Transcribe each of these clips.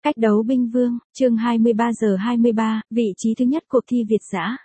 Cách đấu binh vương, chương 23:23, vị trí thứ nhất cuộc thi Việt dã.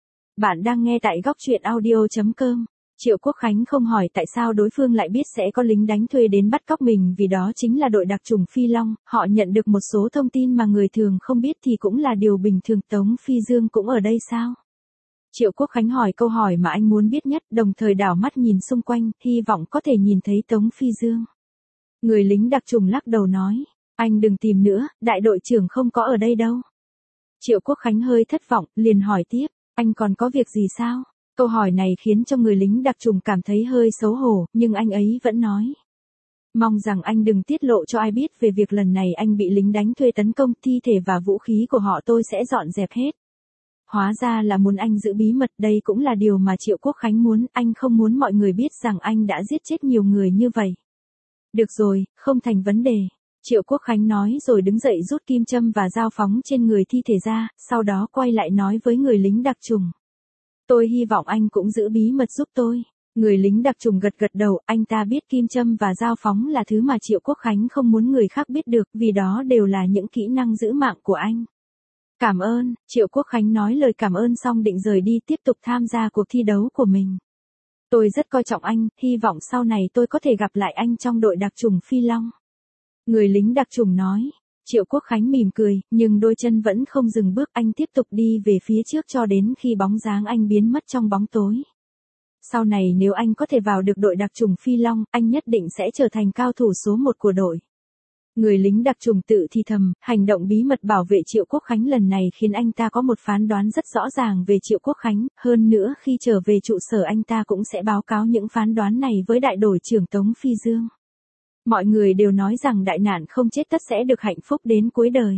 Bạn đang nghe tại góc truyện audio.com. Triệu Quốc Khánh không hỏi tại sao đối phương lại biết sẽ có lính đánh thuê đến bắt cóc mình, vì đó chính là đội đặc chủng Phi Long, họ nhận được một số thông tin mà người thường không biết thì cũng là điều bình thường. Tống Phi Dương cũng ở đây sao? Triệu Quốc Khánh hỏi câu hỏi mà anh muốn biết nhất, đồng thời đảo mắt nhìn xung quanh, hy vọng có thể nhìn thấy Tống Phi Dương. Người lính đặc chủng lắc đầu nói, anh đừng tìm nữa, đại đội trưởng không có ở đây đâu. Triệu Quốc Khánh hơi thất vọng, liền hỏi tiếp, anh còn có việc gì sao? Câu hỏi này khiến cho người lính đặc chủng cảm thấy hơi xấu hổ, nhưng anh ấy vẫn nói. Mong rằng anh đừng tiết lộ cho ai biết về việc lần này anh bị lính đánh thuê tấn công, thi thể và vũ khí của họ tôi sẽ dọn dẹp hết. Hóa ra là muốn anh giữ bí mật, đây cũng là điều mà Triệu Quốc Khánh muốn, anh không muốn mọi người biết rằng anh đã giết chết nhiều người như vậy. Được rồi, không thành vấn đề. Triệu Quốc Khánh nói rồi đứng dậy rút kim châm và dao phóng trên người thi thể ra, sau đó quay lại nói với người lính đặc chủng. Tôi hy vọng anh cũng giữ bí mật giúp tôi. Người lính đặc chủng gật đầu, anh ta biết kim châm và dao phóng là thứ mà Triệu Quốc Khánh không muốn người khác biết được, vì đó đều là những kỹ năng giữ mạng của anh. Cảm ơn, Triệu Quốc Khánh nói lời cảm ơn xong định rời đi tiếp tục tham gia cuộc thi đấu của mình. Tôi rất coi trọng anh, hy vọng sau này tôi có thể gặp lại anh trong đội đặc chủng Phi Long. Người lính đặc chủng nói. Triệu Quốc Khánh mỉm cười, nhưng đôi chân vẫn không dừng bước, anh tiếp tục đi về phía trước cho đến khi bóng dáng anh biến mất trong bóng tối. Sau này nếu anh có thể vào được đội đặc chủng Phi Long, anh nhất định sẽ trở thành cao thủ số 1 của đội. Người lính đặc chủng tự thì thầm, hành động bí mật bảo vệ Triệu Quốc Khánh lần này khiến anh ta có một phán đoán rất rõ ràng về Triệu Quốc Khánh, hơn nữa khi trở về trụ sở anh ta cũng sẽ báo cáo những phán đoán này với đại đội trưởng Tống Phi Dương. Mọi người đều nói rằng đại nạn không chết tất sẽ được hạnh phúc đến cuối đời.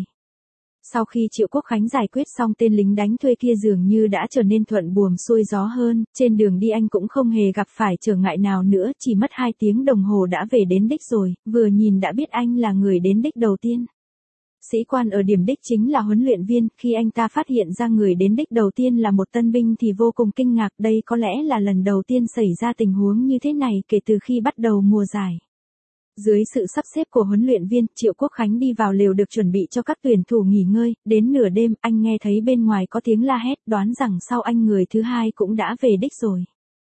Sau khi Triệu Quốc Khánh giải quyết xong tên lính đánh thuê kia dường như đã trở nên thuận buồm xuôi gió hơn, trên đường đi anh cũng không hề gặp phải trở ngại nào nữa, chỉ mất 2 tiếng đồng hồ đã về đến đích rồi, vừa nhìn đã biết anh là người đến đích đầu tiên. Sĩ quan ở điểm đích chính là huấn luyện viên, khi anh ta phát hiện ra người đến đích đầu tiên là một tân binh thì vô cùng kinh ngạc, đây có lẽ là lần đầu tiên xảy ra tình huống như thế này kể từ khi bắt đầu mùa giải. Dưới sự sắp xếp của huấn luyện viên, Triệu Quốc Khánh đi vào lều được chuẩn bị cho các tuyển thủ nghỉ ngơi, đến nửa đêm, anh nghe thấy bên ngoài có tiếng la hét, đoán rằng sau anh người thứ hai cũng đã về đích rồi.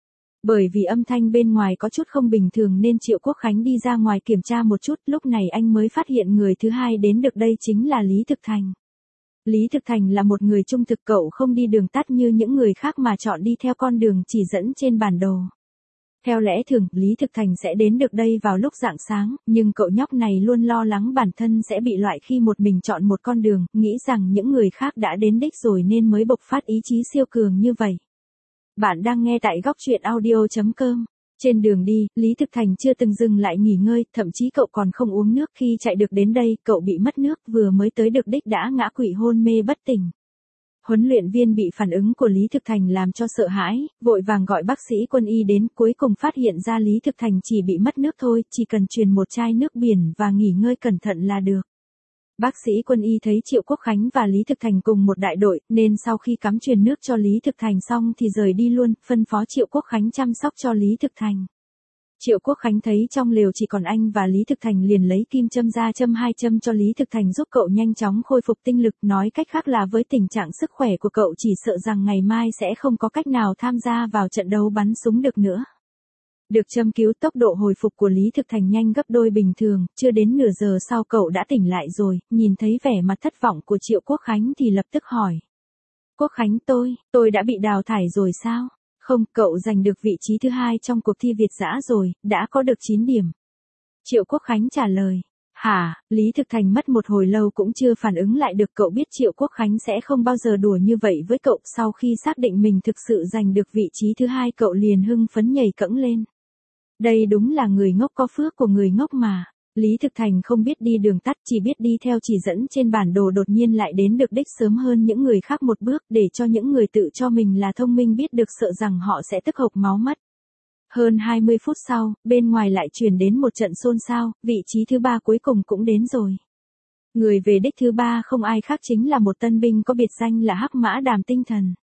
Bởi vì âm thanh bên ngoài có chút không bình thường nên Triệu Quốc Khánh đi ra ngoài kiểm tra một chút, lúc này anh mới phát hiện người thứ hai đến được đây chính là Lý Thực Thành. Lý Thực Thành là một người trung thực, cậu không đi đường tắt như những người khác mà chọn đi theo con đường chỉ dẫn trên bản đồ. Theo lẽ thường, Lý Thực Thành sẽ đến được đây vào lúc rạng sáng, nhưng cậu nhóc này luôn lo lắng bản thân sẽ bị loại khi một mình chọn một con đường, nghĩ rằng những người khác đã đến đích rồi nên mới bộc phát ý chí siêu cường như vậy. Bạn đang nghe tại góc truyện audio.com. Trên đường đi, Lý Thực Thành chưa từng dừng lại nghỉ ngơi, thậm chí cậu còn không uống nước. Khi chạy được đến đây, cậu bị mất nước, vừa mới tới được đích đã ngã quỵ hôn mê bất tỉnh. Huấn luyện viên bị phản ứng của Lý Thực Thành làm cho sợ hãi, vội vàng gọi bác sĩ quân y đến, cuối cùng phát hiện ra Lý Thực Thành chỉ bị mất nước thôi, chỉ cần truyền một chai nước biển và nghỉ ngơi cẩn thận là được. Bác sĩ quân y thấy Triệu Quốc Khánh và Lý Thực Thành cùng một đại đội, nên sau khi cắm truyền nước cho Lý Thực Thành xong thì rời đi luôn, phân phó Triệu Quốc Khánh chăm sóc cho Lý Thực Thành. Triệu Quốc Khánh thấy trong lều chỉ còn anh và Lý Thực Thành liền lấy kim châm ra châm 2 châm cho Lý Thực Thành giúp cậu nhanh chóng khôi phục tinh lực, nói cách khác là với tình trạng sức khỏe của cậu chỉ sợ rằng ngày mai sẽ không có cách nào tham gia vào trận đấu bắn súng được nữa. Được châm cứu, tốc độ hồi phục của Lý Thực Thành nhanh gấp đôi bình thường, chưa đến nửa giờ sau cậu đã tỉnh lại rồi, nhìn thấy vẻ mặt thất vọng của Triệu Quốc Khánh thì lập tức hỏi. Quốc Khánh, tôi đã bị đào thải rồi sao? Không, cậu giành được vị trí thứ 2 trong cuộc thi Việt dã rồi, đã có được 9 điểm. Triệu Quốc Khánh trả lời. Hả? Lý Thực Thành mất một hồi lâu cũng chưa phản ứng lại được, cậu biết Triệu Quốc Khánh sẽ không bao giờ đùa như vậy với cậu, sau khi xác định mình thực sự giành được vị trí thứ 2 cậu liền hưng phấn nhảy cẫng lên. Đây đúng là người ngốc có phước của người ngốc mà. Lý Thực Thành không biết đi đường tắt, chỉ biết đi theo chỉ dẫn trên bản đồ, đột nhiên lại đến được đích sớm hơn những người khác một bước, để cho những người tự cho mình là thông minh biết được sợ rằng họ sẽ tức hộc máu mất. Hơn 20 phút sau, bên ngoài lại truyền đến một trận xôn xao, vị trí thứ 3 cuối cùng cũng đến rồi. Người về đích thứ 3 không ai khác chính là một tân binh có biệt danh là Hắc Mã Đàm Tinh Thần.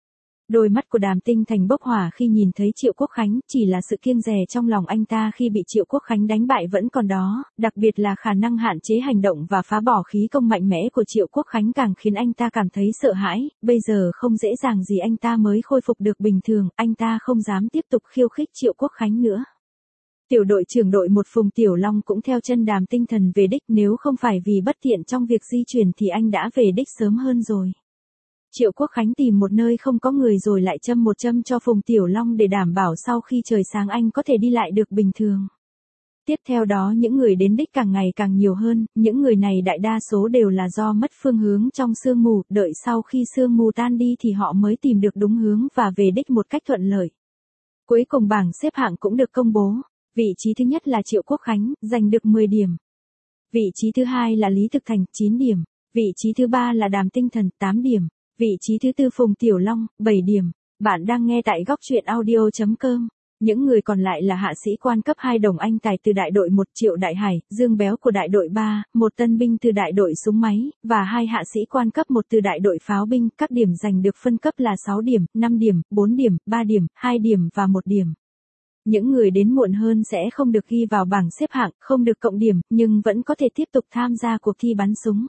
Đôi mắt của Đàm Tinh Thành bốc hỏa khi nhìn thấy Triệu Quốc Khánh, chỉ là sự kiêng dè trong lòng anh ta khi bị Triệu Quốc Khánh đánh bại vẫn còn đó, đặc biệt là khả năng hạn chế hành động và phá bỏ khí công mạnh mẽ của Triệu Quốc Khánh càng khiến anh ta cảm thấy sợ hãi, bây giờ không dễ dàng gì anh ta mới khôi phục được bình thường, anh ta không dám tiếp tục khiêu khích Triệu Quốc Khánh nữa. Tiểu đội trưởng đội 1 Phùng Tiểu Long cũng theo chân Đàm Tinh Thần về đích, nếu không phải vì bất tiện trong việc di chuyển thì anh đã về đích sớm hơn rồi. Triệu Quốc Khánh tìm một nơi không có người rồi lại châm một châm cho Phùng Tiểu Long để đảm bảo sau khi trời sáng anh có thể đi lại được bình thường. Tiếp theo đó những người đến đích càng ngày càng nhiều hơn, những người này đại đa số đều là do mất phương hướng trong sương mù, đợi sau khi sương mù tan đi thì họ mới tìm được đúng hướng và về đích một cách thuận lợi. Cuối cùng bảng xếp hạng cũng được công bố, vị trí thứ nhất là Triệu Quốc Khánh, giành được 10 điểm. Vị trí thứ hai là Lý Thực Thành, 9 điểm. Vị trí thứ ba là Đàm Tinh Thần, 8 điểm. Vị trí thứ tư Phùng Tiểu Long, 7 điểm. Bạn đang nghe tại góc truyện audio.com. Những người còn lại là hạ sĩ quan cấp 2 Đồng Anh Tài từ đại đội 1, Triệu Đại Hải, Dương Béo của đại đội 3, một tân binh từ đại đội súng máy, và 2 hạ sĩ quan cấp 1 từ đại đội pháo binh, các điểm giành được phân cấp là 6 điểm, 5 điểm, 4 điểm, 3 điểm, 2 điểm và 1 điểm. Những người đến muộn hơn sẽ không được ghi vào bảng xếp hạng, không được cộng điểm, nhưng vẫn có thể tiếp tục tham gia cuộc thi bắn súng.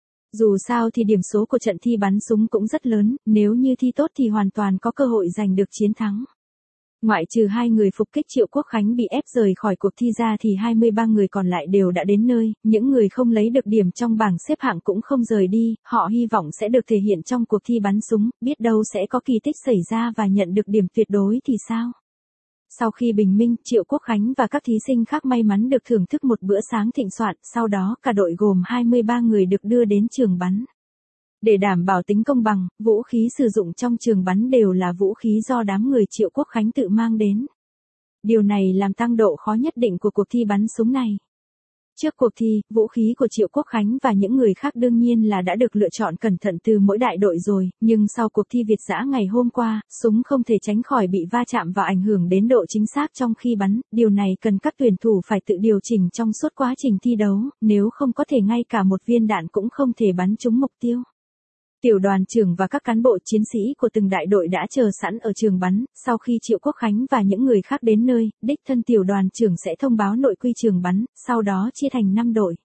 Dù sao thì điểm số của trận thi bắn súng cũng rất lớn, nếu như thi tốt thì hoàn toàn có cơ hội giành được chiến thắng. Ngoại trừ 2 người phục kích Triệu Quốc Khánh bị ép rời khỏi cuộc thi ra thì 23 người còn lại đều đã đến nơi, những người không lấy được điểm trong bảng xếp hạng cũng không rời đi, họ hy vọng sẽ được thể hiện trong cuộc thi bắn súng, biết đâu sẽ có kỳ tích xảy ra và nhận được điểm tuyệt đối thì sao? Sau khi bình minh, Triệu Quốc Khánh và các thí sinh khác may mắn được thưởng thức một bữa sáng thịnh soạn, sau đó cả đội gồm 23 người được đưa đến trường bắn. Để đảm bảo tính công bằng, vũ khí sử dụng trong trường bắn đều là vũ khí do đám người Triệu Quốc Khánh tự mang đến. Điều này làm tăng độ khó nhất định của cuộc thi bắn súng này. Trước cuộc thi, vũ khí của Triệu Quốc Khánh và những người khác đương nhiên là đã được lựa chọn cẩn thận từ mỗi đại đội rồi, nhưng sau cuộc thi Việt dã ngày hôm qua, súng không thể tránh khỏi bị va chạm và ảnh hưởng đến độ chính xác trong khi bắn, điều này cần các tuyển thủ phải tự điều chỉnh trong suốt quá trình thi đấu, nếu không có thể ngay cả một viên đạn cũng không thể bắn trúng mục tiêu. Tiểu đoàn trưởng và các cán bộ chiến sĩ của từng đại đội đã chờ sẵn ở trường bắn, sau khi Triệu Quốc Khánh và những người khác đến nơi, đích thân tiểu đoàn trưởng sẽ thông báo nội quy trường bắn, sau đó chia thành 5 đội.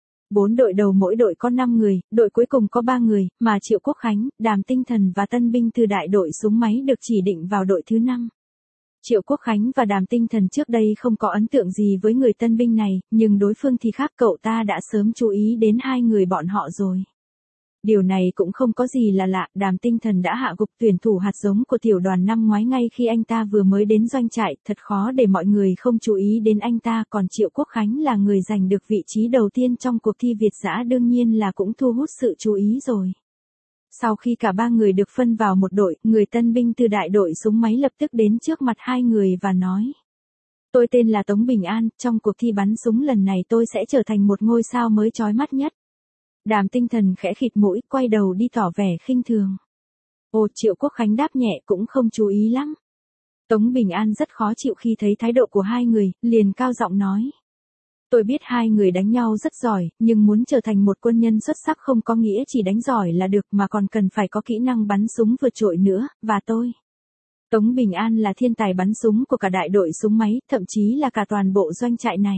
4 đội đầu mỗi đội có 5 người, đội cuối cùng có 3 người, mà Triệu Quốc Khánh, Đàm Tinh Thần và tân binh từ đại đội súng máy được chỉ định vào đội thứ 5. Triệu Quốc Khánh và Đàm Tinh Thần trước đây không có ấn tượng gì với người tân binh này, nhưng đối phương thì khác, cậu ta đã sớm chú ý đến 2 người bọn họ rồi. Điều này cũng không có gì là lạ, Đàm Tinh Thần đã hạ gục tuyển thủ hạt giống của tiểu đoàn năm ngoái ngay khi anh ta vừa mới đến doanh trại, thật khó để mọi người không chú ý đến anh ta, còn Triệu Quốc Khánh là người giành được vị trí đầu tiên trong cuộc thi Việt dã đương nhiên là cũng thu hút sự chú ý rồi. Sau khi cả 3 người được phân vào một đội, người tân binh từ đại đội súng máy lập tức đến trước mặt 2 người và nói: "Tôi tên là Tống Bình An, trong cuộc thi bắn súng lần này tôi sẽ trở thành một ngôi sao mới chói mắt nhất." Đàm Tinh Thần khẽ khịt mũi, quay đầu đi tỏ vẻ khinh thường. Ồ, Triệu Quốc Khánh đáp nhẹ cũng không chú ý lắm. Tống Bình An rất khó chịu khi thấy thái độ của 2 người, liền cao giọng nói: "Tôi biết 2 người đánh nhau rất giỏi, nhưng muốn trở thành một quân nhân xuất sắc không có nghĩa chỉ đánh giỏi là được mà còn cần phải có kỹ năng bắn súng vượt trội nữa, và tôi." Tống Bình An là thiên tài bắn súng của cả đại đội súng máy, thậm chí là cả toàn bộ doanh trại này.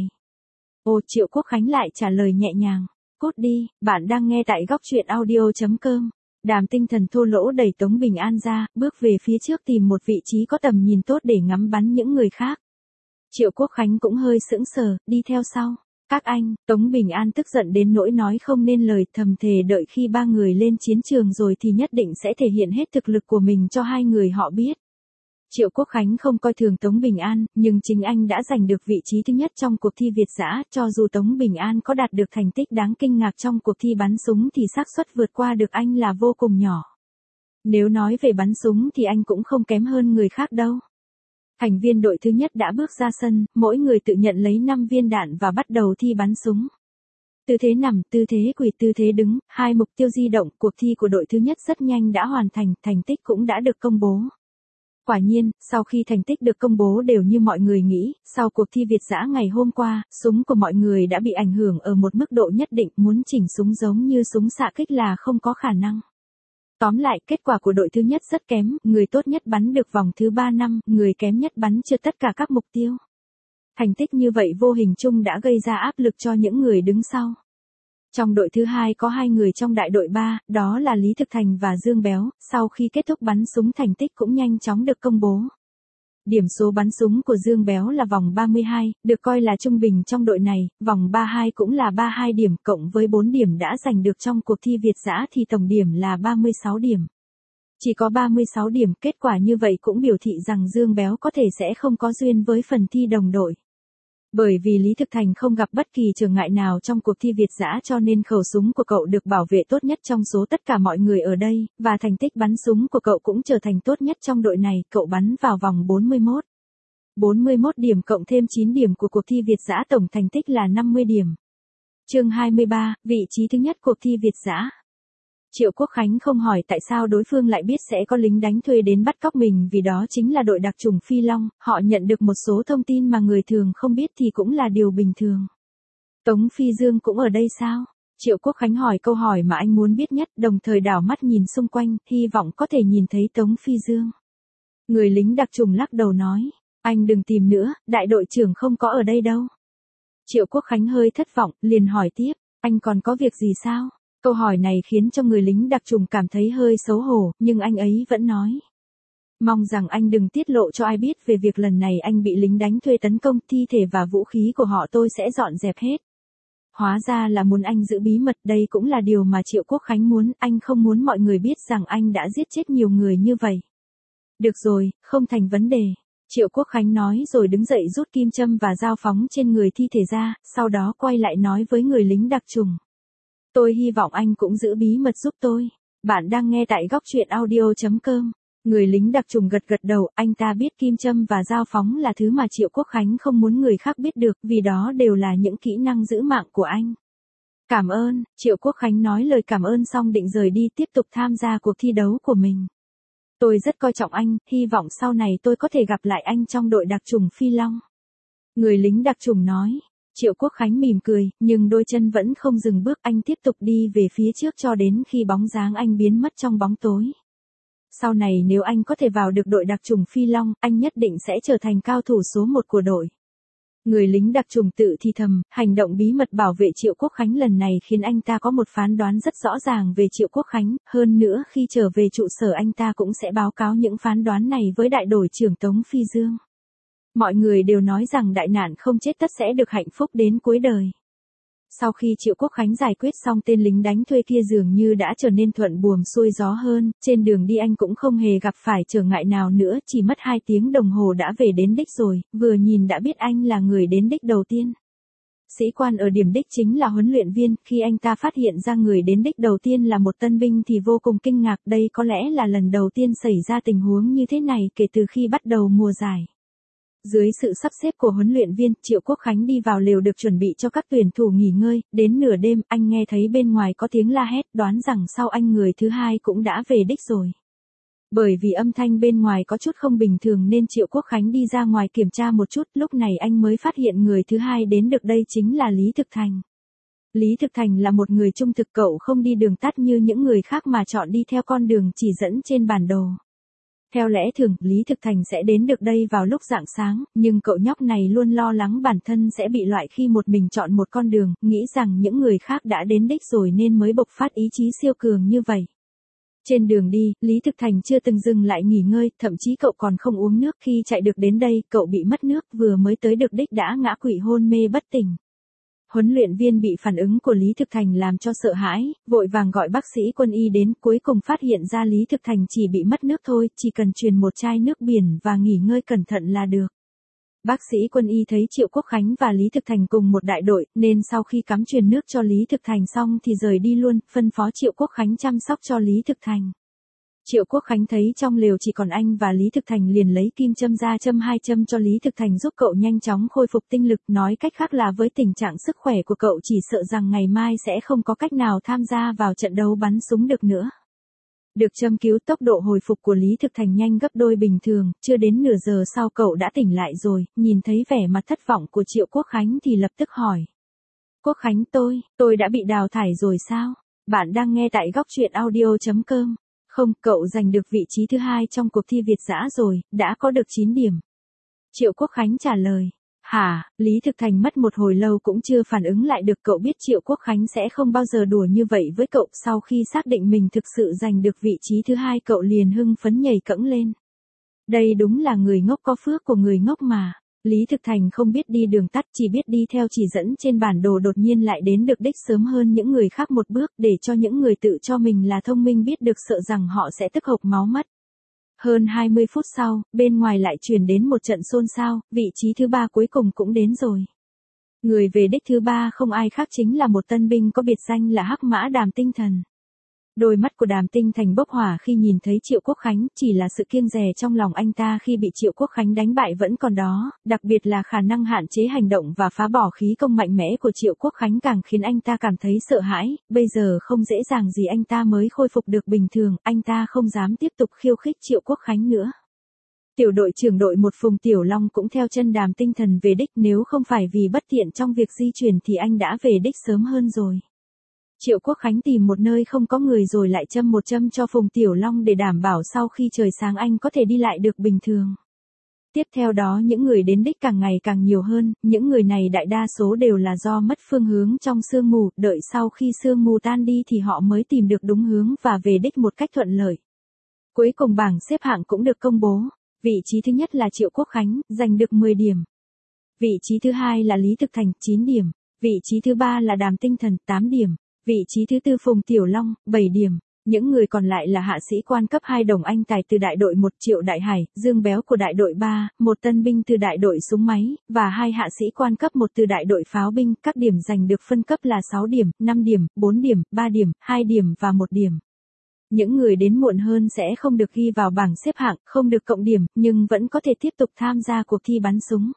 Ồ, Triệu Quốc Khánh lại trả lời nhẹ nhàng: "Cút đi, bạn đang nghe tại góc truyện audio.com. Đàm Tinh Thần thô lỗ đẩy Tống Bình An ra, bước về phía trước tìm một vị trí có tầm nhìn tốt để ngắm bắn những người khác. Triệu Quốc Khánh cũng hơi sững sờ, đi theo sau. "Các anh." Tống Bình An tức giận đến nỗi nói không nên lời, thầm thề đợi khi 3 người lên chiến trường rồi thì nhất định sẽ thể hiện hết thực lực của mình cho 2 người họ biết. Triệu Quốc Khánh không coi thường Tống Bình An, nhưng chính anh đã giành được vị trí thứ nhất trong cuộc thi Việt dã, cho dù Tống Bình An có đạt được thành tích đáng kinh ngạc trong cuộc thi bắn súng thì xác suất vượt qua được anh là vô cùng nhỏ. Nếu nói về bắn súng thì anh cũng không kém hơn người khác đâu. Thành viên đội thứ nhất đã bước ra sân, mỗi người tự nhận lấy 5 viên đạn và bắt đầu thi bắn súng. Tư thế nằm, tư thế quỳ, tư thế đứng, 2 mục tiêu di động, cuộc thi của đội thứ nhất rất nhanh đã hoàn thành, thành tích cũng đã được công bố. Quả nhiên, sau khi thành tích được công bố đều như mọi người nghĩ, sau cuộc thi Việt dã ngày hôm qua, súng của mọi người đã bị ảnh hưởng ở một mức độ nhất định, muốn chỉnh súng giống như súng xạ kích là không có khả năng. Tóm lại, kết quả của đội thứ nhất rất kém, người tốt nhất bắn được vòng thứ 3 năm, người kém nhất bắn chưa tất cả các mục tiêu. Thành tích như vậy vô hình chung đã gây ra áp lực cho những người đứng sau. Trong đội thứ hai có 2 người trong đại đội 3, đó là Lý Thực Thành và Dương Béo, sau khi kết thúc bắn súng thành tích cũng nhanh chóng được công bố. Điểm số bắn súng của Dương Béo là vòng 32, được coi là trung bình trong đội này, vòng 32 cũng là 32 điểm cộng với 4 điểm đã giành được trong cuộc thi Việt dã thì tổng điểm là 36 điểm. Chỉ có 36 điểm, kết quả như vậy cũng biểu thị rằng Dương Béo có thể sẽ không có duyên với phần thi đồng đội. Bởi vì Lý Thực Thành không gặp bất kỳ trở ngại nào trong cuộc thi Việt dã cho nên khẩu súng của cậu được bảo vệ tốt nhất trong số tất cả mọi người ở đây, và thành tích bắn súng của cậu cũng trở thành tốt nhất trong đội này, cậu bắn vào vòng 41. 41 điểm cộng thêm 9 điểm của cuộc thi Việt dã tổng thành tích là 50 điểm. Chương 23, vị trí thứ nhất cuộc thi Việt dã. Triệu Quốc Khánh không hỏi tại sao đối phương lại biết sẽ có lính đánh thuê đến bắt cóc mình vì đó chính là đội đặc chủng Phi Long, họ nhận được một số thông tin mà người thường không biết thì cũng là điều bình thường. Tống Phi Dương cũng ở đây sao? Triệu Quốc Khánh hỏi câu hỏi mà anh muốn biết nhất, đồng thời đảo mắt nhìn xung quanh, hy vọng có thể nhìn thấy Tống Phi Dương. Người lính đặc chủng lắc đầu nói, anh đừng tìm nữa, đại đội trưởng không có ở đây đâu. Triệu Quốc Khánh hơi thất vọng, liền hỏi tiếp, anh còn có việc gì sao? Câu hỏi này khiến cho người lính đặc chủng cảm thấy hơi xấu hổ, nhưng anh ấy vẫn nói. Mong rằng anh đừng tiết lộ cho ai biết về việc lần này anh bị lính đánh thuê tấn công, thi thể và vũ khí của họ tôi sẽ dọn dẹp hết. Hóa ra là muốn anh giữ bí mật, đây cũng là điều mà Triệu Quốc Khánh muốn, anh không muốn mọi người biết rằng anh đã giết chết nhiều người như vậy. Được rồi, không thành vấn đề. Triệu Quốc Khánh nói rồi đứng dậy rút kim châm và dao phóng trên người thi thể ra, sau đó quay lại nói với người lính đặc chủng. Tôi hy vọng anh cũng giữ bí mật giúp tôi. Bạn đang nghe tại góc truyện audio.com. Người lính đặc chủng gật gật đầu, anh ta biết kim châm và dao phóng là thứ mà Triệu Quốc Khánh không muốn người khác biết được, vì đó đều là những kỹ năng giữ mạng của anh. Cảm ơn, Triệu Quốc Khánh nói lời cảm ơn xong định rời đi tiếp tục tham gia cuộc thi đấu của mình. Tôi rất coi trọng anh, hy vọng sau này tôi có thể gặp lại anh trong đội đặc chủng Phi Long. Người lính đặc chủng nói. Triệu Quốc Khánh mỉm cười, nhưng đôi chân vẫn không dừng bước, anh tiếp tục đi về phía trước cho đến khi bóng dáng anh biến mất trong bóng tối. Sau này nếu anh có thể vào được đội đặc chủng Phi Long, anh nhất định sẽ trở thành cao thủ số 1 của đội. Người lính đặc chủng tự thì thầm, hành động bí mật bảo vệ Triệu Quốc Khánh lần này khiến anh ta có một phán đoán rất rõ ràng về Triệu Quốc Khánh, hơn nữa khi trở về trụ sở anh ta cũng sẽ báo cáo những phán đoán này với đại đội trưởng Tống Phi Dương. Mọi người đều nói rằng đại nạn không chết tất sẽ được hạnh phúc đến cuối đời. Sau khi Triệu Quốc Khánh giải quyết xong tên lính đánh thuê kia dường như đã trở nên thuận buồm xuôi gió hơn, trên đường đi anh cũng không hề gặp phải trở ngại nào nữa, chỉ mất 2 tiếng đồng hồ đã về đến đích rồi, vừa nhìn đã biết anh là người đến đích đầu tiên. Sĩ quan ở điểm đích chính là huấn luyện viên, khi anh ta phát hiện ra người đến đích đầu tiên là một tân binh thì vô cùng kinh ngạc, đây có lẽ là lần đầu tiên xảy ra tình huống như thế này kể từ khi bắt đầu mùa giải. Dưới sự sắp xếp của huấn luyện viên, Triệu Quốc Khánh đi vào lều được chuẩn bị cho các tuyển thủ nghỉ ngơi, đến nửa đêm, anh nghe thấy bên ngoài có tiếng la hét, đoán rằng sau anh người thứ hai cũng đã về đích rồi. Bởi vì âm thanh bên ngoài có chút không bình thường nên Triệu Quốc Khánh đi ra ngoài kiểm tra một chút, lúc này anh mới phát hiện người thứ hai đến được đây chính là Lý Thực Thành. Lý Thực Thành là một người trung thực, cậu không đi đường tắt như những người khác mà chọn đi theo con đường chỉ dẫn trên bản đồ. Theo lẽ thường, Lý Thực Thành sẽ đến được đây vào lúc rạng sáng, nhưng cậu nhóc này luôn lo lắng bản thân sẽ bị loại khi một mình chọn một con đường, nghĩ rằng những người khác đã đến đích rồi nên mới bộc phát ý chí siêu cường như vậy. Trên đường đi, Lý Thực Thành chưa từng dừng lại nghỉ ngơi, thậm chí cậu còn không uống nước, khi chạy được đến đây, cậu bị mất nước, vừa mới tới được đích đã ngã quỵ hôn mê bất tỉnh. Huấn luyện viên bị phản ứng của Lý Thực Thành làm cho sợ hãi, vội vàng gọi bác sĩ quân y đến, cuối cùng phát hiện ra Lý Thực Thành chỉ bị mất nước thôi, chỉ cần truyền một chai nước biển và nghỉ ngơi cẩn thận là được. Bác sĩ quân y thấy Triệu Quốc Khánh và Lý Thực Thành cùng một đại đội, nên sau khi cắm truyền nước cho Lý Thực Thành xong thì rời đi luôn, phân phó Triệu Quốc Khánh chăm sóc cho Lý Thực Thành. Triệu Quốc Khánh thấy trong lều chỉ còn anh và Lý Thực Thành liền lấy kim châm ra châm 2 châm cho Lý Thực Thành giúp cậu nhanh chóng khôi phục tinh lực, nói cách khác là với tình trạng sức khỏe của cậu chỉ sợ rằng ngày mai sẽ không có cách nào tham gia vào trận đấu bắn súng được nữa. Được châm cứu, tốc độ hồi phục của Lý Thực Thành nhanh gấp đôi bình thường, chưa đến nửa giờ sau cậu đã tỉnh lại rồi, nhìn thấy vẻ mặt thất vọng của Triệu Quốc Khánh thì lập tức hỏi. Quốc Khánh tôi đã bị đào thải rồi sao? Bạn đang nghe tại góc truyện audio.com. Không, cậu giành được vị trí thứ hai trong cuộc thi Việt dã rồi, đã có được 9 điểm. Triệu Quốc Khánh trả lời. Hả, Lý Thực Thành mất một hồi lâu cũng chưa phản ứng lại được, cậu biết Triệu Quốc Khánh sẽ không bao giờ đùa như vậy với cậu. Sau khi xác định mình thực sự giành được vị trí thứ hai, cậu liền hưng phấn nhảy cẫng lên. Đây đúng là người ngốc có phước của người ngốc mà. Lý Thực Thành không biết đi đường tắt, chỉ biết đi theo chỉ dẫn trên bản đồ, đột nhiên lại đến được đích sớm hơn những người khác một bước, để cho những người tự cho mình là thông minh biết được, sợ rằng họ sẽ tức hộc máu mất. Hơn 20 phút sau, bên ngoài lại truyền đến một trận xôn xao, vị trí thứ ba cuối cùng cũng đến rồi. Người về đích thứ ba không ai khác chính là một tân binh có biệt danh là Hắc Mã Đàm Tinh Thần. Đôi mắt của Đàm Tinh Thành bốc hỏa khi nhìn thấy Triệu Quốc Khánh, chỉ là sự kiêng dè trong lòng anh ta khi bị Triệu Quốc Khánh đánh bại vẫn còn đó, đặc biệt là khả năng hạn chế hành động và phá bỏ khí công mạnh mẽ của Triệu Quốc Khánh càng khiến anh ta cảm thấy sợ hãi. Bây giờ không dễ dàng gì anh ta mới khôi phục được bình thường, anh ta không dám tiếp tục khiêu khích Triệu Quốc Khánh nữa. Tiểu đội trưởng đội 1 Phùng Tiểu Long cũng theo chân Đàm Tinh Thần về đích, nếu không phải vì bất tiện trong việc di chuyển thì anh đã về đích sớm hơn rồi. Triệu Quốc Khánh tìm một nơi không có người rồi lại châm một châm cho Phùng Tiểu Long để đảm bảo sau khi trời sáng anh có thể đi lại được bình thường. Tiếp theo đó những người đến đích càng ngày càng nhiều hơn, những người này đại đa số đều là do mất phương hướng trong sương mù, đợi sau khi sương mù tan đi thì họ mới tìm được đúng hướng và về đích một cách thuận lợi. Cuối cùng bảng xếp hạng cũng được công bố, vị trí thứ nhất là Triệu Quốc Khánh, giành được 10 điểm. Vị trí thứ hai là Lý Thực Thành, 9 điểm. Vị trí thứ ba là Đàm Tinh Thần, 8 điểm. Vị trí thứ tư Phùng Tiểu Long, 7 điểm. Những người còn lại là hạ sĩ quan cấp 2 Đồng Anh Tài từ đại đội 1, Triệu Đại Hải, Dương Béo của đại đội 3, một tân binh từ đại đội súng máy, và 2 hạ sĩ quan cấp 1 từ đại đội pháo binh. Các điểm giành được phân cấp là 6 điểm, 5 điểm, 4 điểm, 3 điểm, 2 điểm và 1 điểm. Những người đến muộn hơn sẽ không được ghi vào bảng xếp hạng, không được cộng điểm, nhưng vẫn có thể tiếp tục tham gia cuộc thi bắn súng.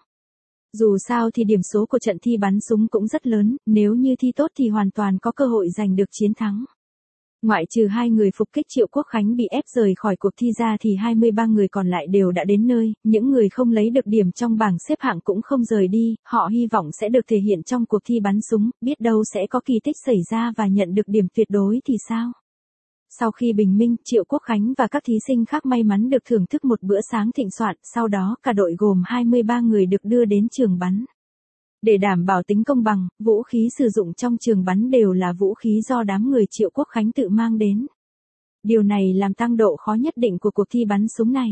Dù sao thì điểm số của trận thi bắn súng cũng rất lớn, nếu như thi tốt thì hoàn toàn có cơ hội giành được chiến thắng. Ngoại trừ 2 người phục kích Triệu Quốc Khánh bị ép rời khỏi cuộc thi ra thì 23 người còn lại đều đã đến nơi, những người không lấy được điểm trong bảng xếp hạng cũng không rời đi, họ hy vọng sẽ được thể hiện trong cuộc thi bắn súng, biết đâu sẽ có kỳ tích xảy ra và nhận được điểm tuyệt đối thì sao? Sau khi bình minh, Triệu Quốc Khánh và các thí sinh khác may mắn được thưởng thức một bữa sáng thịnh soạn, sau đó cả đội gồm 23 người được đưa đến trường bắn. Để đảm bảo tính công bằng, vũ khí sử dụng trong trường bắn đều là vũ khí do đám người Triệu Quốc Khánh tự mang đến. Điều này làm tăng độ khó nhất định của cuộc thi bắn súng này.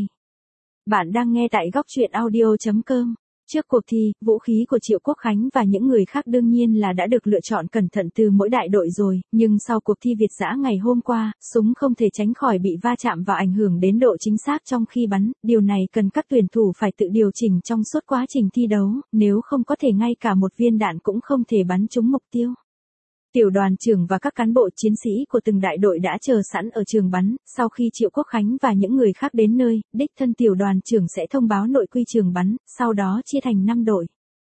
Bạn đang nghe tại góc truyện audio.com. Trước cuộc thi, vũ khí của Triệu Quốc Khánh và những người khác đương nhiên là đã được lựa chọn cẩn thận từ mỗi đại đội rồi, nhưng sau cuộc thi Việt dã ngày hôm qua, súng không thể tránh khỏi bị va chạm và ảnh hưởng đến độ chính xác trong khi bắn, điều này cần các tuyển thủ phải tự điều chỉnh trong suốt quá trình thi đấu, nếu không có thể ngay cả một viên đạn cũng không thể bắn trúng mục tiêu. Tiểu đoàn trưởng và các cán bộ chiến sĩ của từng đại đội đã chờ sẵn ở trường bắn, sau khi Triệu Quốc Khánh và những người khác đến nơi, đích thân tiểu đoàn trưởng sẽ thông báo nội quy trường bắn, sau đó chia thành 5 đội.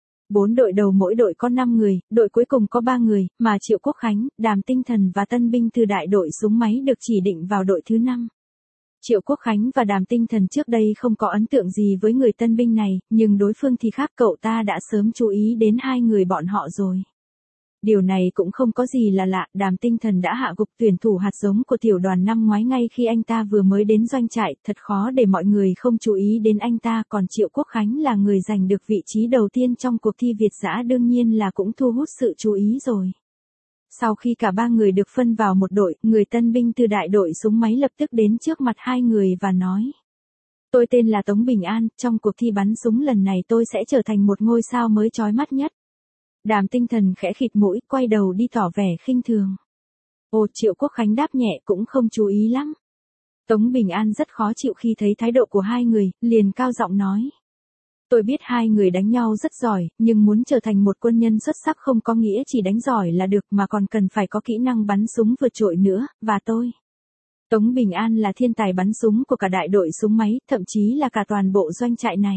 4 đội đầu mỗi đội có 5 người, đội cuối cùng có 3 người, mà Triệu Quốc Khánh, Đàm Tinh Thần và tân binh từ đại đội súng máy được chỉ định vào đội thứ 5. Triệu Quốc Khánh và Đàm Tinh Thần trước đây không có ấn tượng gì với người tân binh này, nhưng đối phương thì khác, cậu ta đã sớm chú ý đến 2 người bọn họ rồi. Điều này cũng không có gì là lạ, Đàm Tinh Thần đã hạ gục tuyển thủ hạt giống của tiểu đoàn năm ngoái ngay khi anh ta vừa mới đến doanh trại, thật khó để mọi người không chú ý đến anh ta, còn Triệu Quốc Khánh là người giành được vị trí đầu tiên trong cuộc thi Việt dã đương nhiên là cũng thu hút sự chú ý rồi. Sau khi cả 3 người được phân vào một đội, người tân binh từ đại đội súng máy lập tức đến trước mặt 2 người và nói: Tôi tên là Tống Bình An, trong cuộc thi bắn súng lần này tôi sẽ trở thành một ngôi sao mới chói mắt nhất. Đàm Tinh Thần khẽ khịt mũi, quay đầu đi tỏ vẻ khinh thường. Ồ, Triệu Quốc Khánh đáp nhẹ cũng không chú ý lắm. Tống Bình An rất khó chịu khi thấy thái độ của 2 người, liền cao giọng nói: Tôi biết 2 người đánh nhau rất giỏi, nhưng muốn trở thành một quân nhân xuất sắc không có nghĩa chỉ đánh giỏi là được mà còn cần phải có kỹ năng bắn súng vượt trội nữa, và tôi. Tống Bình An là thiên tài bắn súng của cả đại đội súng máy, thậm chí là cả toàn bộ doanh trại này.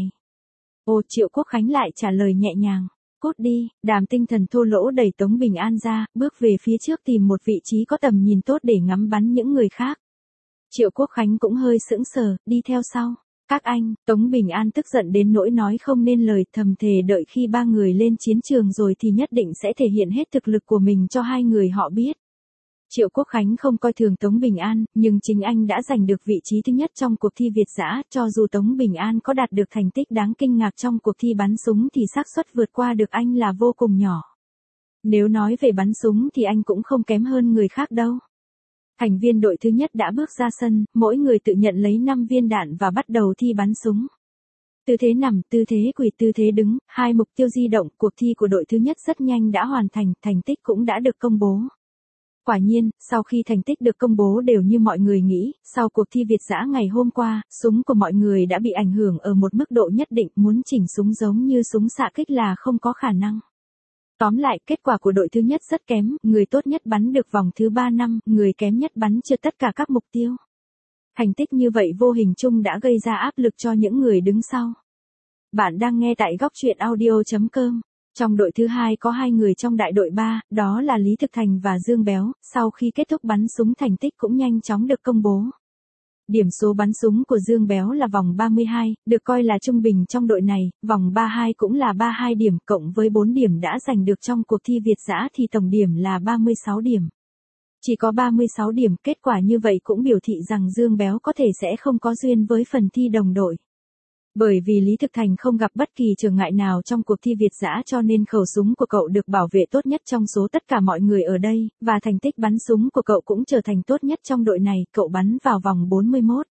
Ồ, Triệu Quốc Khánh lại trả lời nhẹ nhàng. Cút đi, Đàm Tinh Thần thô lỗ đẩy Tống Bình An ra, bước về phía trước tìm một vị trí có tầm nhìn tốt để ngắm bắn những người khác. Triệu Quốc Khánh cũng hơi sững sờ, đi theo sau. Các anh, Tống Bình An tức giận đến nỗi nói không nên lời, thầm thề đợi khi 3 người lên chiến trường rồi thì nhất định sẽ thể hiện hết thực lực của mình cho 2 người họ biết. Triệu Quốc Khánh không coi thường Tống Bình An, nhưng chính anh đã giành được vị trí thứ nhất trong cuộc thi Việt dã, cho dù Tống Bình An có đạt được thành tích đáng kinh ngạc trong cuộc thi bắn súng thì xác suất vượt qua được anh là vô cùng nhỏ. Nếu nói về bắn súng thì anh cũng không kém hơn người khác đâu. Thành viên đội thứ nhất đã bước ra sân, mỗi người tự nhận lấy 5 viên đạn và bắt đầu thi bắn súng. Tư thế nằm, tư thế quỳ, tư thế đứng, 2 mục tiêu di động, cuộc thi của đội thứ nhất rất nhanh đã hoàn thành, thành tích cũng đã được công bố. Quả nhiên, sau khi thành tích được công bố đều như mọi người nghĩ, sau cuộc thi Việt dã ngày hôm qua, súng của mọi người đã bị ảnh hưởng ở một mức độ nhất định, muốn chỉnh súng giống như súng xạ kích là không có khả năng. Tóm lại, kết quả của đội thứ nhất rất kém, người tốt nhất bắn được vòng thứ 3 năm, người kém nhất bắn chưa tất cả các mục tiêu. Thành tích như vậy vô hình chung đã gây ra áp lực cho những người đứng sau. Bạn đang nghe tại góc truyện audio.com. Trong đội thứ hai có 2 người trong đại đội 3, đó là Lý Thực Thành và Dương Béo, sau khi kết thúc bắn súng thành tích cũng nhanh chóng được công bố. Điểm số bắn súng của Dương Béo là vòng 32, được coi là trung bình trong đội này, vòng 32 cũng là 32 điểm, cộng với 4 điểm đã giành được trong cuộc thi Việt dã thì tổng điểm là 36 điểm. Chỉ có 36 điểm, kết quả như vậy cũng biểu thị rằng Dương Béo có thể sẽ không có duyên với phần thi đồng đội. Bởi vì Lý Thực Thành không gặp bất kỳ trở ngại nào trong cuộc thi Việt dã cho nên khẩu súng của cậu được bảo vệ tốt nhất trong số tất cả mọi người ở đây, và thành tích bắn súng của cậu cũng trở thành tốt nhất trong đội này, cậu bắn vào vòng 41.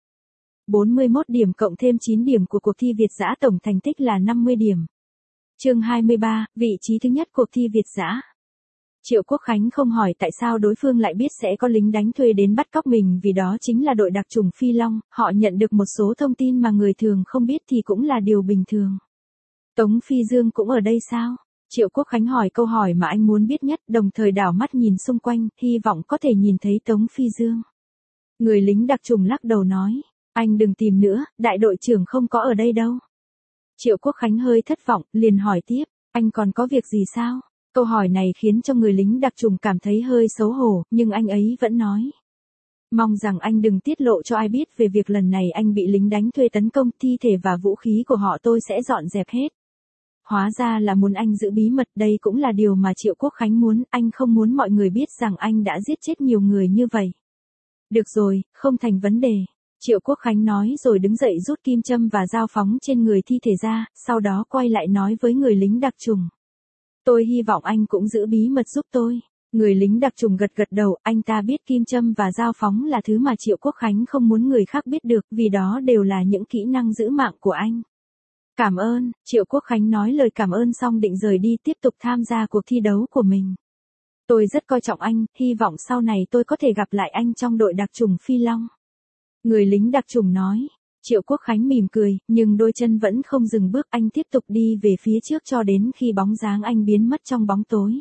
41 điểm cộng thêm 9 điểm của cuộc thi Việt dã tổng thành tích là 50 điểm. Chương 23, vị trí thứ nhất cuộc thi Việt dã. Triệu Quốc Khánh không hỏi tại sao đối phương lại biết sẽ có lính đánh thuê đến bắt cóc mình vì đó chính là đội đặc chủng Phi Long, họ nhận được một số thông tin mà người thường không biết thì cũng là điều bình thường. Tống Phi Dương cũng ở đây sao? Triệu Quốc Khánh hỏi câu hỏi mà anh muốn biết nhất, đồng thời đảo mắt nhìn xung quanh, hy vọng có thể nhìn thấy Tống Phi Dương. Người lính đặc chủng lắc đầu nói, anh đừng tìm nữa, đại đội trưởng không có ở đây đâu. Triệu Quốc Khánh hơi thất vọng, liền hỏi tiếp, anh còn có việc gì sao? Câu hỏi này khiến cho người lính đặc chủng cảm thấy hơi xấu hổ, nhưng anh ấy vẫn nói. Mong rằng anh đừng tiết lộ cho ai biết về việc lần này anh bị lính đánh thuê tấn công, thi thể và vũ khí của họ tôi sẽ dọn dẹp hết. Hóa ra là muốn anh giữ bí mật, đây cũng là điều mà Triệu Quốc Khánh muốn, anh không muốn mọi người biết rằng anh đã giết chết nhiều người như vậy. Được rồi, không thành vấn đề. Triệu Quốc Khánh nói rồi đứng dậy rút kim châm và dao phóng trên người thi thể ra, sau đó quay lại nói với người lính đặc chủng. Tôi hy vọng anh cũng giữ bí mật giúp tôi. Người lính đặc chủng gật gật đầu, anh ta biết kim châm và dao phóng là thứ mà Triệu Quốc Khánh không muốn người khác biết được, vì đó đều là những kỹ năng giữ mạng của anh. Cảm ơn, Triệu Quốc Khánh nói lời cảm ơn xong định rời đi tiếp tục tham gia cuộc thi đấu của mình. Tôi rất coi trọng anh, hy vọng sau này tôi có thể gặp lại anh trong đội đặc chủng Phi Long. Người lính đặc chủng nói. Triệu Quốc Khánh mỉm cười, nhưng đôi chân vẫn không dừng bước, anh tiếp tục đi về phía trước cho đến khi bóng dáng anh biến mất trong bóng tối.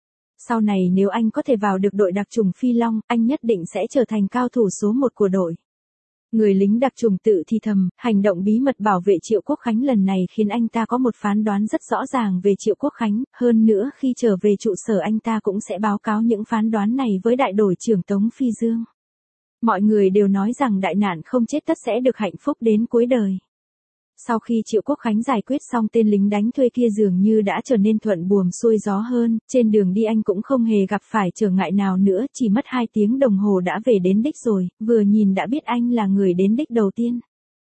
Sau này nếu anh có thể vào được đội đặc chủng Phi Long, anh nhất định sẽ trở thành cao thủ số 1 của đội. Người lính đặc chủng tự thì thầm, hành động bí mật bảo vệ Triệu Quốc Khánh lần này khiến anh ta có một phán đoán rất rõ ràng về Triệu Quốc Khánh, hơn nữa khi trở về trụ sở anh ta cũng sẽ báo cáo những phán đoán này với đại đội trưởng Tống Phi Dương. Mọi người đều nói rằng đại nạn không chết tất sẽ được hạnh phúc đến cuối đời. Sau khi Triệu Quốc Khánh giải quyết xong tên lính đánh thuê kia dường như đã trở nên thuận buồm xuôi gió hơn, trên đường đi anh cũng không hề gặp phải trở ngại nào nữa, chỉ mất 2 tiếng đồng hồ đã về đến đích rồi, vừa nhìn đã biết anh là người đến đích đầu tiên.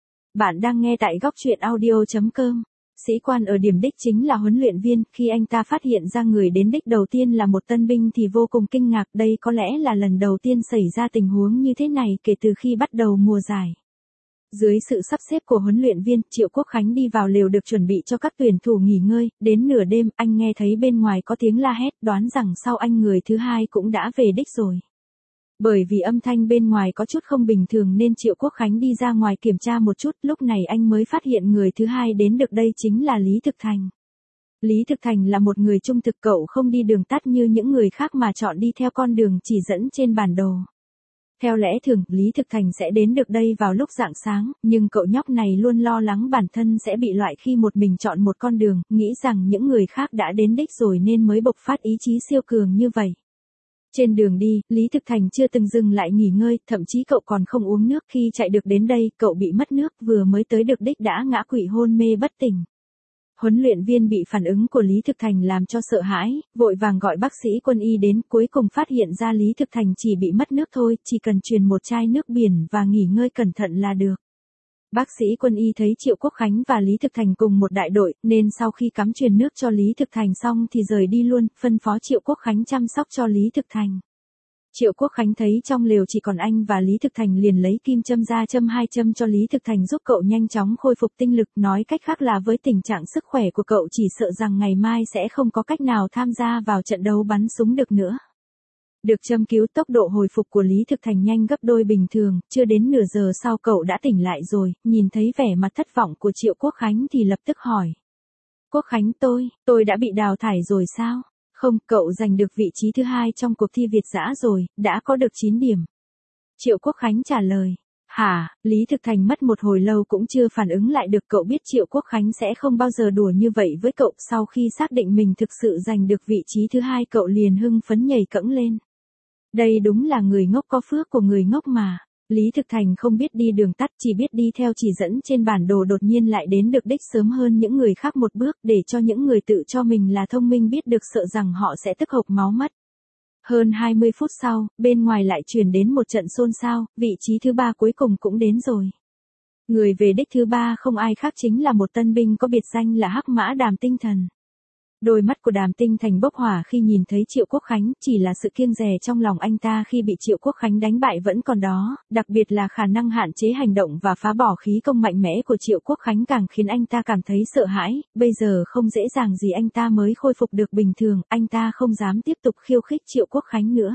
Bạn đang nghe tại góc truyện audio.com. Sĩ quan ở điểm đích chính là huấn luyện viên, khi anh ta phát hiện ra người đến đích đầu tiên là một tân binh thì vô cùng kinh ngạc, đây có lẽ là lần đầu tiên xảy ra tình huống như thế này kể từ khi bắt đầu mùa giải. Dưới sự sắp xếp của huấn luyện viên, Triệu Quốc Khánh đi vào lều được chuẩn bị cho các tuyển thủ nghỉ ngơi, đến nửa đêm, anh nghe thấy bên ngoài có tiếng la hét, đoán rằng sau anh người thứ hai cũng đã về đích rồi. Bởi vì âm thanh bên ngoài có chút không bình thường nên Triệu Quốc Khánh đi ra ngoài kiểm tra một chút, lúc này anh mới phát hiện người thứ hai đến được đây chính là Lý Thực Thành. Lý Thực Thành là một người trung thực, cậu không đi đường tắt như những người khác mà chọn đi theo con đường chỉ dẫn trên bản đồ. Theo lẽ thường, Lý Thực Thành sẽ đến được đây vào lúc rạng sáng, nhưng cậu nhóc này luôn lo lắng bản thân sẽ bị loại khi một mình chọn một con đường, nghĩ rằng những người khác đã đến đích rồi nên mới bộc phát ý chí siêu cường như vậy. Trên đường đi, Lý Thực Thành chưa từng dừng lại nghỉ ngơi, thậm chí cậu còn không uống nước, khi chạy được đến đây, cậu bị mất nước, vừa mới tới được đích đã ngã quỵ hôn mê bất tỉnh. Huấn luyện viên bị phản ứng của Lý Thực Thành làm cho sợ hãi, vội vàng gọi bác sĩ quân y đến, cuối cùng phát hiện ra Lý Thực Thành chỉ bị mất nước thôi, chỉ cần truyền một chai nước biển và nghỉ ngơi cẩn thận là được. Bác sĩ quân y thấy Triệu Quốc Khánh và Lý Thực Thành cùng một đại đội, nên sau khi cắm truyền nước cho Lý Thực Thành xong thì rời đi luôn, phân phó Triệu Quốc Khánh chăm sóc cho Lý Thực Thành. Triệu Quốc Khánh thấy trong lều chỉ còn anh và Lý Thực Thành liền lấy kim châm ra châm 2 châm cho Lý Thực Thành giúp cậu nhanh chóng khôi phục tinh lực, nói cách khác là với tình trạng sức khỏe của cậu chỉ sợ rằng ngày mai sẽ không có cách nào tham gia vào trận đấu bắn súng được nữa. Được châm cứu, tốc độ hồi phục của Lý Thực Thành nhanh gấp đôi bình thường, chưa đến nửa giờ sau cậu đã tỉnh lại rồi, nhìn thấy vẻ mặt thất vọng của Triệu Quốc Khánh thì lập tức hỏi. Quốc Khánh, tôi đã bị đào thải rồi sao? Không, cậu giành được vị trí thứ 2 trong cuộc thi Việt dã rồi, đã có được 9 điểm. Triệu Quốc Khánh trả lời. Hả? Lý Thực Thành mất một hồi lâu cũng chưa phản ứng lại được, cậu biết Triệu Quốc Khánh sẽ không bao giờ đùa như vậy với cậu, sau khi xác định mình thực sự giành được vị trí thứ 2 cậu liền hưng phấn nhảy cẫng lên. Đây đúng là người ngốc có phước của người ngốc mà. Lý Thực Thành không biết đi đường tắt, chỉ biết đi theo chỉ dẫn trên bản đồ, đột nhiên lại đến được đích sớm hơn những người khác một bước, để cho những người tự cho mình là thông minh biết được sợ rằng họ sẽ tức hộc máu mất. Hơn 20 phút sau, bên ngoài lại truyền đến một trận xôn xao, vị trí thứ 3 cuối cùng cũng đến rồi. Người về đích thứ 3 không ai khác chính là một tân binh có biệt danh là Hắc Mã Đàm Tinh Thần. Đôi mắt của Đàm Tinh Thành bốc hỏa khi nhìn thấy Triệu Quốc Khánh, chỉ là sự kiêng dè trong lòng anh ta khi bị Triệu Quốc Khánh đánh bại vẫn còn đó, đặc biệt là khả năng hạn chế hành động và phá bỏ khí công mạnh mẽ của Triệu Quốc Khánh càng khiến anh ta cảm thấy sợ hãi, bây giờ không dễ dàng gì anh ta mới khôi phục được bình thường, anh ta không dám tiếp tục khiêu khích Triệu Quốc Khánh nữa.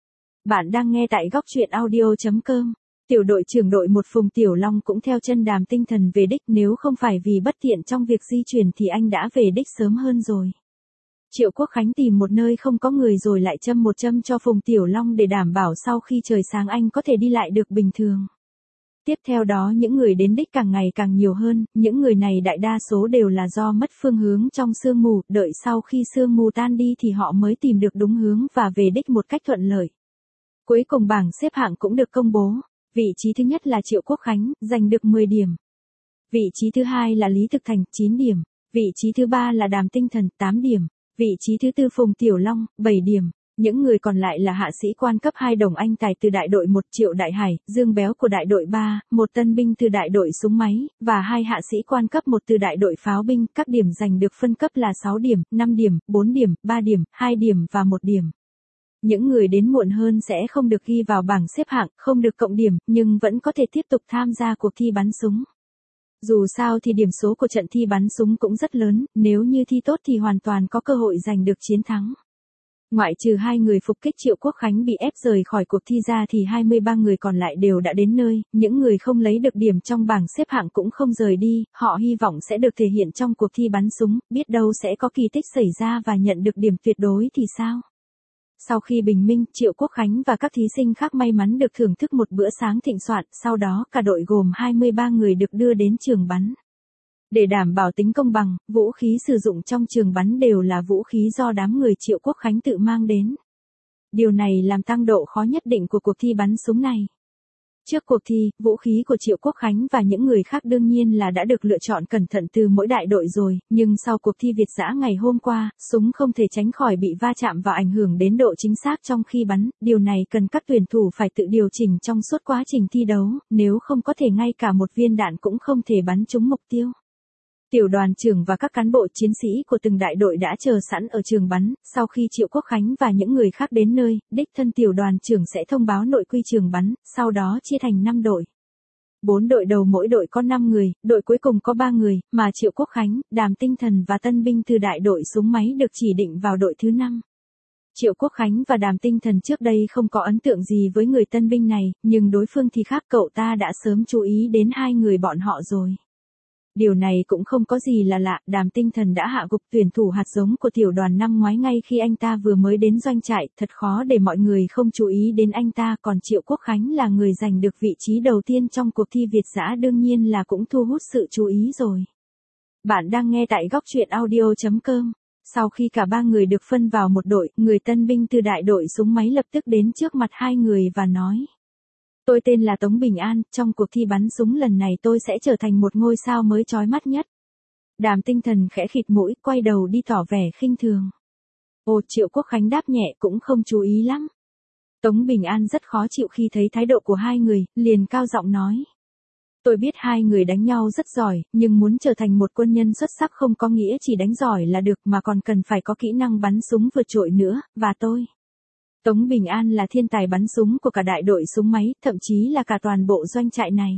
Bạn đang nghe tại góc truyện audio.com. Tiểu đội trưởng đội 1 Phùng Tiểu Long cũng theo chân Đàm Tinh Thần về đích, nếu không phải vì bất tiện trong việc di chuyển thì anh đã về đích sớm hơn rồi. Triệu Quốc Khánh tìm một nơi không có người rồi lại châm một châm cho Phùng Tiểu Long để đảm bảo sau khi trời sáng anh có thể đi lại được bình thường. Tiếp theo đó những người đến đích càng ngày càng nhiều hơn, những người này đại đa số đều là do mất phương hướng trong sương mù, đợi sau khi sương mù tan đi thì họ mới tìm được đúng hướng và về đích một cách thuận lợi. Cuối cùng bảng xếp hạng cũng được công bố. Vị trí thứ nhất là Triệu Quốc Khánh, giành được 10 điểm. Vị trí thứ 2 là Lý Thực Thành, 9 điểm. Vị trí thứ 3 là Đàm Tinh Thần, 8 điểm. Vị trí thứ 4 Phùng Tiểu Long, 7 điểm. Những người còn lại là hạ sĩ quan cấp 2 Đồng Anh Tài từ đại đội 1, Triệu Đại Hải, Dương Béo của đại đội 3, một tân binh từ đại đội súng máy, và 2 hạ sĩ quan cấp 1 từ đại đội pháo binh, các điểm giành được phân cấp là 6 điểm, 5 điểm, 4 điểm, 3 điểm, 2 điểm và 1 điểm. Những người đến muộn hơn sẽ không được ghi vào bảng xếp hạng, không được cộng điểm, nhưng vẫn có thể tiếp tục tham gia cuộc thi bắn súng. Dù sao thì điểm số của trận thi bắn súng cũng rất lớn, nếu như thi tốt thì hoàn toàn có cơ hội giành được chiến thắng. Ngoại trừ 2 người phục kích Triệu Quốc Khánh bị ép rời khỏi cuộc thi ra thì 23 người còn lại đều đã đến nơi, những người không lấy được điểm trong bảng xếp hạng cũng không rời đi, họ hy vọng sẽ được thể hiện trong cuộc thi bắn súng, biết đâu sẽ có kỳ tích xảy ra và nhận được điểm tuyệt đối thì sao? Sau khi bình minh, Triệu Quốc Khánh và các thí sinh khác may mắn được thưởng thức một bữa sáng thịnh soạn, sau đó cả đội gồm 23 người được đưa đến trường bắn. Để đảm bảo tính công bằng, vũ khí sử dụng trong trường bắn đều là vũ khí do đám người Triệu Quốc Khánh tự mang đến. Điều này làm tăng độ khó nhất định của cuộc thi bắn súng này. Trước cuộc thi, vũ khí của Triệu Quốc Khánh và những người khác đương nhiên là đã được lựa chọn cẩn thận từ mỗi đại đội rồi, nhưng sau cuộc thi Việt dã ngày hôm qua, súng không thể tránh khỏi bị va chạm và ảnh hưởng đến độ chính xác trong khi bắn, điều này cần các tuyển thủ phải tự điều chỉnh trong suốt quá trình thi đấu, nếu không có thể ngay cả một viên đạn cũng không thể bắn trúng mục tiêu. Tiểu đoàn trưởng và các cán bộ chiến sĩ của từng đại đội đã chờ sẵn ở trường bắn, sau khi Triệu Quốc Khánh và những người khác đến nơi, đích thân tiểu đoàn trưởng sẽ thông báo nội quy trường bắn, sau đó chia thành 5 đội. 4 đội đầu mỗi đội có 5 người, đội cuối cùng có 3 người, mà Triệu Quốc Khánh, Đàm Tinh Thần và tân binh từ đại đội súng máy được chỉ định vào đội thứ 5. Triệu Quốc Khánh và Đàm Tinh Thần trước đây không có ấn tượng gì với người tân binh này, nhưng đối phương thì khác, cậu ta đã sớm chú ý đến 2 người bọn họ rồi. Điều này cũng không có gì là lạ, Đàm Tinh Thần đã hạ gục tuyển thủ hạt giống của tiểu đoàn năm ngoái ngay khi anh ta vừa mới đến doanh trại, thật khó để mọi người không chú ý đến anh ta, còn Triệu Quốc Khánh là người giành được vị trí đầu tiên trong cuộc thi Việt dã đương nhiên là cũng thu hút sự chú ý rồi. Bạn đang nghe tại góc truyện audio.com. Sau khi cả 3 người được phân vào một đội, người tân binh từ đại đội súng máy lập tức đến trước mặt 2 người và nói. Tôi tên là Tống Bình An, trong cuộc thi bắn súng lần này tôi sẽ trở thành một ngôi sao mới chói mắt nhất. Đàm Tinh Thần khẽ khịt mũi, quay đầu đi tỏ vẻ khinh thường. Ồ, Triệu Quốc Khánh đáp nhẹ cũng không chú ý lắm. Tống Bình An rất khó chịu khi thấy thái độ của hai người, liền cao giọng nói. Tôi biết hai người đánh nhau rất giỏi, nhưng muốn trở thành một quân nhân xuất sắc không có nghĩa chỉ đánh giỏi là được mà còn cần phải có kỹ năng bắn súng vượt trội nữa, và tôi. Tống Bình An là thiên tài bắn súng của cả đại đội súng máy, thậm chí là cả toàn bộ doanh trại này.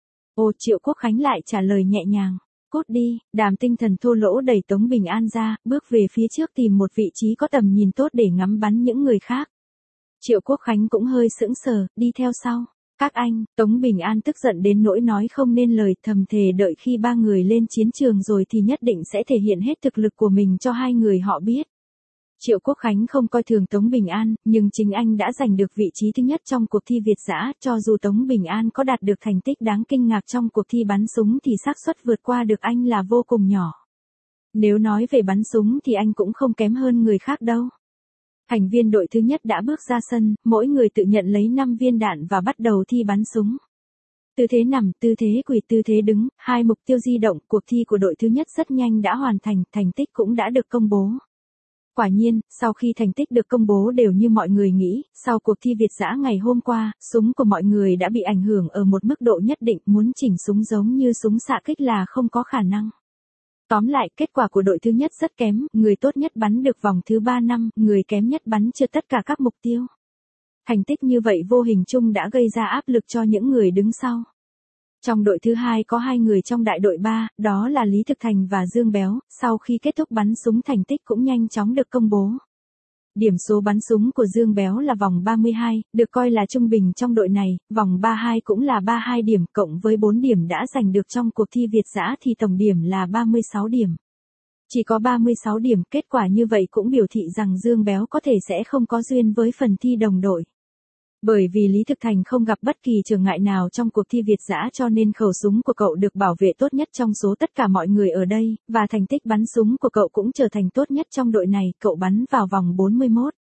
Ồ, Triệu Quốc Khánh lại trả lời nhẹ nhàng. Cút đi, Đàm Tinh Thần thô lỗ đẩy Tống Bình An ra, bước về phía trước tìm một vị trí có tầm nhìn tốt để ngắm bắn những người khác. Triệu Quốc Khánh cũng hơi sững sờ, đi theo sau. Các anh, Tống Bình An tức giận đến nỗi nói không nên lời, thầm thề đợi khi ba người lên chiến trường rồi thì nhất định sẽ thể hiện hết thực lực của mình cho hai người họ biết. Triệu Quốc Khánh không coi thường Tống Bình An, nhưng chính anh đã giành được vị trí thứ nhất trong cuộc thi Việt dã, cho dù Tống Bình An có đạt được thành tích đáng kinh ngạc trong cuộc thi bắn súng thì xác suất vượt qua được anh là vô cùng nhỏ. Nếu nói về bắn súng thì anh cũng không kém hơn người khác đâu. Thành viên đội thứ nhất đã bước ra sân, mỗi người tự nhận lấy 5 viên đạn và bắt đầu thi bắn súng. Tư thế nằm, tư thế quỳ, tư thế đứng, 2 mục tiêu di động, cuộc thi của đội thứ nhất rất nhanh đã hoàn thành, thành tích cũng đã được công bố. Quả nhiên, sau khi thành tích được công bố đều như mọi người nghĩ, sau cuộc thi Việt dã ngày hôm qua, súng của mọi người đã bị ảnh hưởng ở một mức độ nhất định, muốn chỉnh súng giống như súng xạ kích là không có khả năng. Tóm lại, kết quả của đội thứ nhất rất kém, người tốt nhất bắn được vòng thứ 3 năm, người kém nhất bắn chưa tất cả các mục tiêu. Thành tích như vậy vô hình chung đã gây ra áp lực cho những người đứng sau. Trong đội thứ hai có 2 người trong đại đội 3, đó là Lý Thực Thành và Dương Béo, sau khi kết thúc bắn súng thành tích cũng nhanh chóng được công bố. Điểm số bắn súng của Dương Béo là vòng 32, được coi là trung bình trong đội này, vòng 32 cũng là 32 điểm, cộng với 4 điểm đã giành được trong cuộc thi Việt dã thì tổng điểm là 36 điểm. Chỉ có 36 điểm, kết quả như vậy cũng biểu thị rằng Dương Béo có thể sẽ không có duyên với phần thi đồng đội. Bởi vì Lý Thực Thành không gặp bất kỳ trở ngại nào trong cuộc thi Việt dã cho nên khẩu súng của cậu được bảo vệ tốt nhất trong số tất cả mọi người ở đây, và thành tích bắn súng của cậu cũng trở thành tốt nhất trong đội này, cậu bắn vào vòng 41.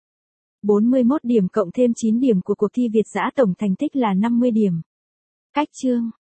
41 điểm cộng thêm 9 điểm của cuộc thi Việt dã tổng thành tích là 50 điểm. Cách chương